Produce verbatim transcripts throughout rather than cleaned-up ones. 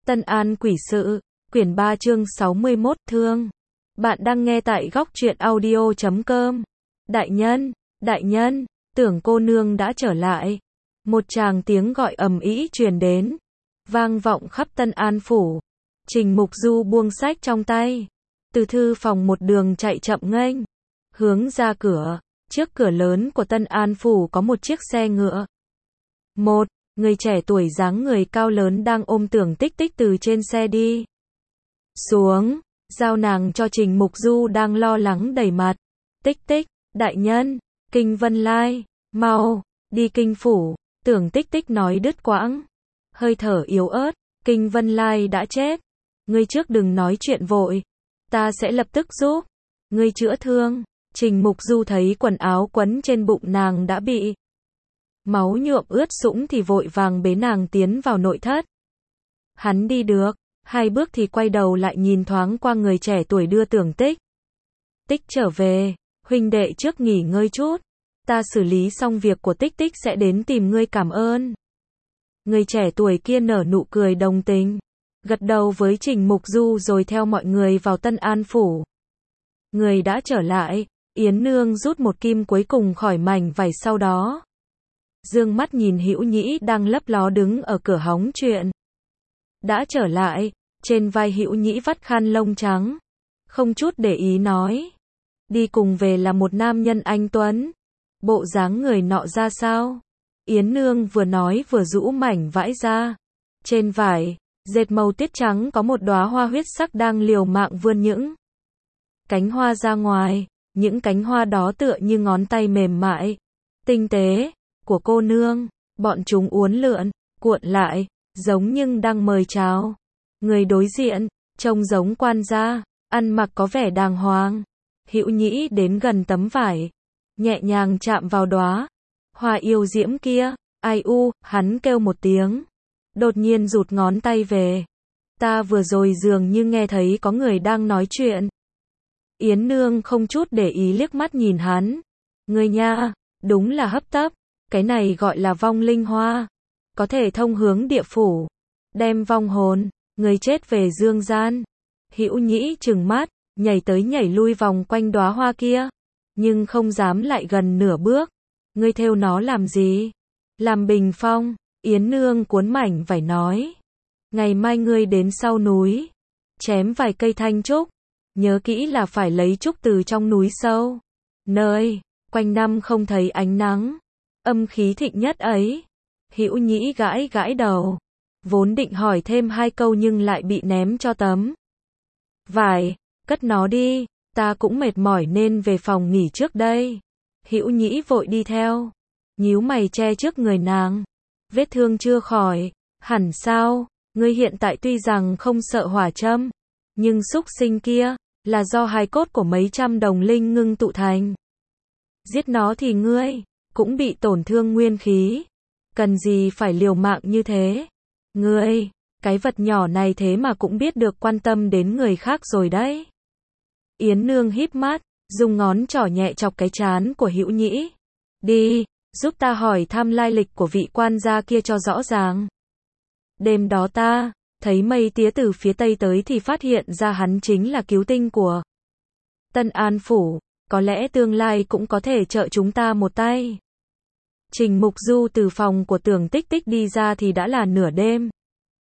Tân An Quỷ Sự, quyển ba chương sáu mươi mốt, thương. Bạn đang nghe tại góc truyện audio chấm com. Đại nhân, đại nhân, tưởng cô nương đã trở lại. Một tràng tiếng gọi ầm ĩ truyền đến, vang vọng khắp Tân An phủ. Trình Mục Du buông sách trong tay, từ thư phòng một đường chạy chậm nghênh, hướng ra cửa. Trước cửa lớn của Tân An phủ có một chiếc xe ngựa. Một người trẻ tuổi dáng người cao lớn đang ôm Tưởng Tích Tích từ trên xe đi xuống, giao nàng cho Trình Mục Du đang lo lắng đầy mặt. Tích Tích, đại nhân, Kinh Vân Lai, mau, đi Kinh phủ. Tưởng Tích Tích nói đứt quãng, hơi thở yếu ớt. Kinh Vân Lai đã chết, ngươi trước đừng nói chuyện vội, ta sẽ lập tức giúp ngươi chữa thương. Trình Mục Du thấy quần áo quấn trên bụng nàng đã bị máu nhuộm ướt sũng thì vội vàng bế nàng tiến vào nội thất. Hắn đi được hai bước thì quay đầu lại nhìn thoáng qua người trẻ tuổi đưa Tưởng Tích Tích trở về. Huynh đệ trước nghỉ ngơi chút, ta xử lý xong việc của Tích Tích sẽ đến tìm ngươi cảm ơn. Người trẻ tuổi kia nở nụ cười đồng tình, gật đầu với Trình Mục Du rồi theo mọi người vào Tân An phủ. Người đã trở lại. Yến Nương rút một kim cuối cùng khỏi mảnh vải, sau đó dương mắt nhìn Hữu Nhĩ đang lấp ló đứng ở cửa hóng chuyện. Đã trở lại. Trên vai Hữu Nhĩ vắt khăn lông trắng, không chút để ý nói, đi cùng về là một nam nhân anh tuấn. Bộ dáng người nọ ra sao? Yến Nương vừa nói vừa rũ mảnh vải ra. Trên vải dệt màu tiết trắng có một đóa hoa huyết sắc đang liều mạng vươn những cánh hoa ra ngoài. Những cánh hoa đó tựa như ngón tay mềm mại, tinh tế của cô nương. Bọn chúng uốn lượn, cuộn lại, giống như đang mời chào. Người đối diện trông giống quan gia, ăn mặc có vẻ đàng hoàng. Hữu Nhĩ đến gần tấm vải, nhẹ nhàng chạm vào đóa hoa yêu diễm kia. Ai u, hắn kêu một tiếng, đột nhiên rụt ngón tay về. Ta vừa rồi dường như nghe thấy có người đang nói chuyện. Yến Nương không chút để ý liếc mắt nhìn hắn. Ngươi nha, đúng là hấp tấp. Cái này gọi là vong linh hoa, có thể thông hướng địa phủ, đem vong hồn người chết về dương gian. Hữu Nhĩ trừng mắt, nhảy tới nhảy lui vòng quanh đóa hoa kia, nhưng không dám lại gần nửa bước. Ngươi thêu nó làm gì? Làm bình phong. Yến Nương cuốn mảnh vải nói, ngày mai ngươi đến sau núi, chém vài cây thanh trúc. Nhớ kỹ là phải lấy trúc từ trong núi sâu, nơi quanh năm không thấy ánh nắng, âm khí thịnh nhất ấy. Hữu Nhĩ gãi gãi đầu, vốn định hỏi thêm hai câu nhưng lại bị ném cho tấm vải. Cất nó đi, ta cũng mệt mỏi nên về phòng nghỉ trước đây. Hữu Nhĩ vội đi theo, nhíu mày che trước người nàng. Vết thương chưa khỏi hẳn sao? Ngươi hiện tại tuy rằng không sợ hỏa châm, nhưng xúc sinh kia là do hài cốt của mấy trăm đồng linh ngưng tụ thành. Giết nó thì ngươi cũng bị tổn thương nguyên khí, cần gì phải liều mạng như thế? Ngươi, cái vật nhỏ này thế mà cũng biết được quan tâm đến người khác rồi đấy. Yến Nương híp mắt, dùng ngón trỏ nhẹ chọc cái trán của Hữu Nhĩ. Đi, giúp ta hỏi thăm lai lịch của vị quan gia kia cho rõ ràng. Đêm đó ta thấy mây tía từ phía tây tới thì phát hiện ra hắn chính là cứu tinh của Tân An phủ, có lẽ tương lai cũng có thể trợ chúng ta một tay. Trình Mục Du từ phòng của Tưởng Tích Tích đi ra thì đã là nửa đêm.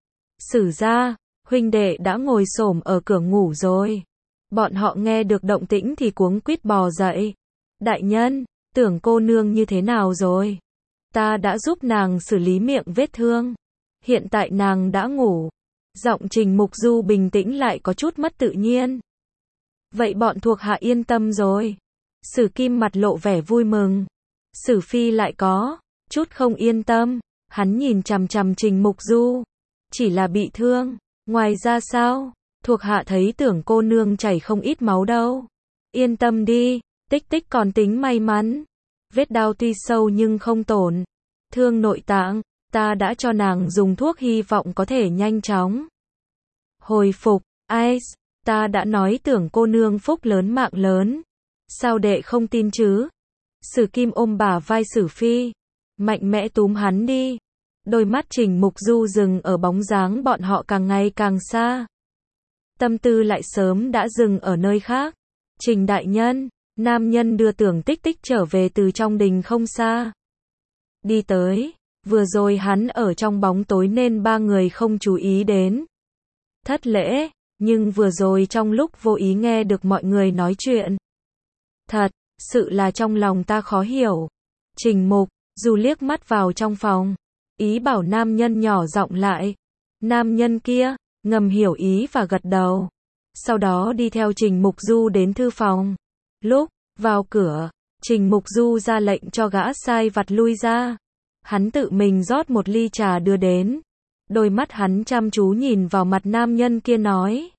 Sử gia, huynh đệ đã ngồi xổm ở cửa ngủ rồi. Bọn họ nghe được động tĩnh thì cuống quýt bò dậy. Đại nhân, Tưởng cô nương như thế nào rồi? Ta đã giúp nàng xử lý miệng vết thương, hiện tại nàng đã ngủ. Giọng Trình Mục Du bình tĩnh lại có chút mất tự nhiên. Vậy bọn thuộc hạ yên tâm rồi. Sử Kim mặt lộ vẻ vui mừng. Sử Phi lại có chút không yên tâm. Hắn nhìn chằm chằm Trình Mục Du. Chỉ là bị thương, ngoài ra sao? Thuộc hạ thấy Tưởng cô nương chảy không ít máu đâu. Yên tâm đi, Tích Tích còn tính may mắn. Vết đau tuy sâu nhưng không tổn thương nội tạng. Ta đã cho nàng dùng thuốc hy vọng có thể nhanh chóng hồi phục. Ai, ta đã nói Tưởng cô nương phúc lớn mạng lớn. Sao đệ không tin chứ? Sử Kim ôm bả vai Sử Phi, mạnh mẽ túm hắn đi. Đôi mắt Trình Mục Du dừng ở bóng dáng bọn họ càng ngày càng xa. Tâm tư lại sớm đã dừng ở nơi khác. Trình đại nhân, nam nhân đưa Tưởng Tích Tích trở về từ trong đình không xa. Đi tới, vừa rồi hắn ở trong bóng tối nên ba người không chú ý đến. Thất lễ, nhưng vừa rồi trong lúc vô ý nghe được mọi người nói chuyện. Thật, sự là trong lòng ta khó hiểu. Trình Mục Du liếc mắt vào trong phòng, ý bảo nam nhân nhỏ giọng lại. Nam nhân kia ngầm hiểu ý và gật đầu. Sau đó đi theo Trình Mục Du đến thư phòng. Lúc vào cửa, Trình Mục Du ra lệnh cho gã sai vặt lui ra. Hắn tự mình rót một ly trà đưa đến. Đôi mắt hắn chăm chú nhìn vào mặt nam nhân kia nói.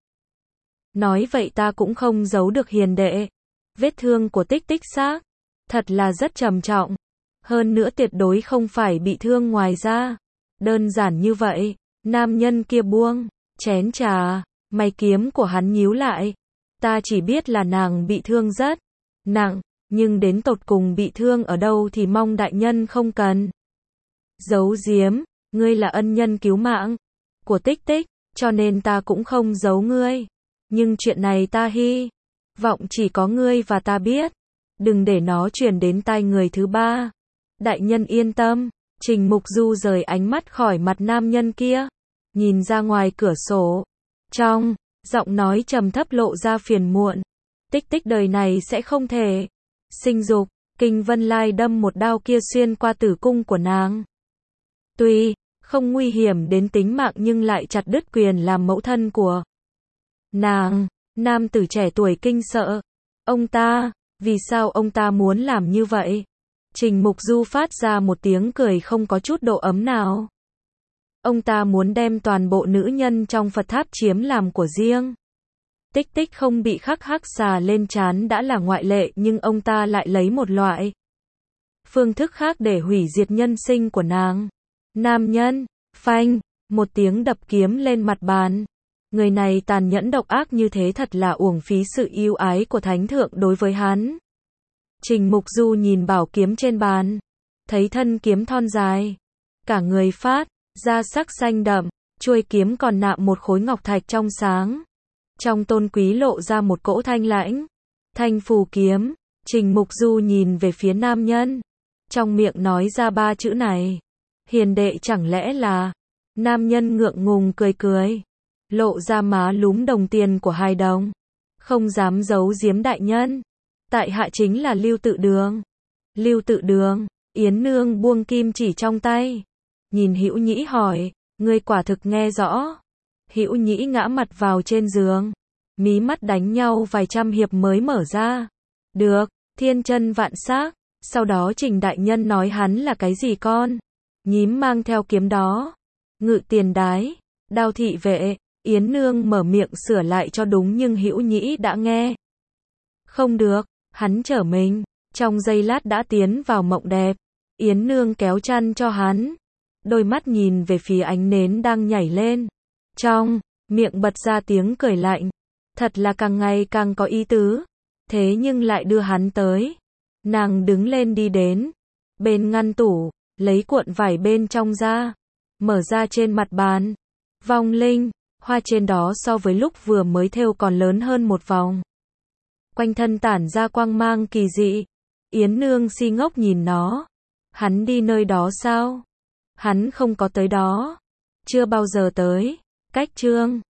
Nói vậy ta cũng không giấu được hiền đệ. Vết thương của Tích Tích xác thật là rất trầm trọng. Hơn nữa tuyệt đối không phải bị thương ngoài da. Đơn giản như vậy. Nam nhân kia buông chén trà, mày kiếm của hắn nhíu lại. Ta chỉ biết là nàng bị thương rất nặng, nhưng đến tột cùng bị thương ở đâu thì mong đại nhân không cần giấu giếm. Ngươi là ân nhân cứu mạng của Tích Tích, cho nên ta cũng không giấu ngươi. Nhưng chuyện này ta hy vọng chỉ có ngươi và ta biết. Đừng để nó truyền đến tai người thứ ba. Đại nhân yên tâm. Trình Mục Du rời ánh mắt khỏi mặt nam nhân kia, nhìn ra ngoài cửa sổ. Trong giọng nói trầm thấp lộ ra phiền muộn. Tích Tích đời này sẽ không thể sinh dục. Kinh Vân Lai đâm một đao kia xuyên qua tử cung của nàng. Tuy không nguy hiểm đến tính mạng nhưng lại chặt đứt quyền làm mẫu thân của nàng. Nam tử trẻ tuổi kinh sợ. Ông ta, vì sao ông ta muốn làm như vậy? Trình Mục Du phát ra một tiếng cười không có chút độ ấm nào. Ông ta muốn đem toàn bộ nữ nhân trong Phật tháp chiếm làm của riêng. Tích Tích không bị khắc hắc xà lên trán đã là ngoại lệ, nhưng ông ta lại lấy một loại phương thức khác để hủy diệt nhân sinh của nàng. Nam nhân, phanh, một tiếng đập kiếm lên mặt bàn. Người này tàn nhẫn độc ác như thế thật là uổng phí sự yêu ái của thánh thượng đối với hắn. Trình Mục Du nhìn bảo kiếm trên bàn, thấy thân kiếm thon dài, cả người phát ra sắc xanh đậm, chuôi kiếm còn nạm một khối ngọc thạch trong sáng. Trong tôn quý lộ ra một cỗ thanh lãnh. Thanh phù kiếm. Trình Mục Du nhìn về phía nam nhân, trong miệng nói ra ba chữ này. Hiền đệ chẳng lẽ là... Nam nhân ngượng ngùng cười cười, lộ ra má lúm đồng tiền của hài đồng. Không dám giấu giếm đại nhân. Tại hạ chính là Lưu Tự Đường. Lưu Tự Đường. Yến Nương buông kim chỉ trong tay, nhìn Hữu Nhĩ hỏi, ngươi quả thực nghe rõ. Hữu Nhĩ ngã mặt vào trên giường, mí mắt đánh nhau vài trăm hiệp mới mở ra. Được, thiên chân vạn xác. Sau đó Trình đại nhân nói hắn là cái gì con? Nhím mang theo kiếm đó. Ngự tiền đái, đao thị vệ. Yến Nương mở miệng sửa lại cho đúng nhưng Hữu Nhĩ đã nghe. Không được, hắn trở mình, trong giây lát đã tiến vào mộng đẹp. Yến Nương kéo chăn cho hắn, đôi mắt nhìn về phía ánh nến đang nhảy lên. Trong miệng bật ra tiếng cười lạnh. Thật là càng ngày càng có ý tứ. Thế nhưng lại đưa hắn tới. Nàng đứng lên đi đến bên ngăn tủ, lấy cuộn vải bên trong ra, mở ra trên mặt bàn. Vong linh, hoa trên đó so với lúc vừa mới thêu còn lớn hơn một vòng. Quanh thân tản ra quang mang kỳ dị. Yến Nương si ngốc nhìn nó. Hắn đi nơi đó sao? Hắn không có tới đó. Chưa bao giờ tới. Cách chương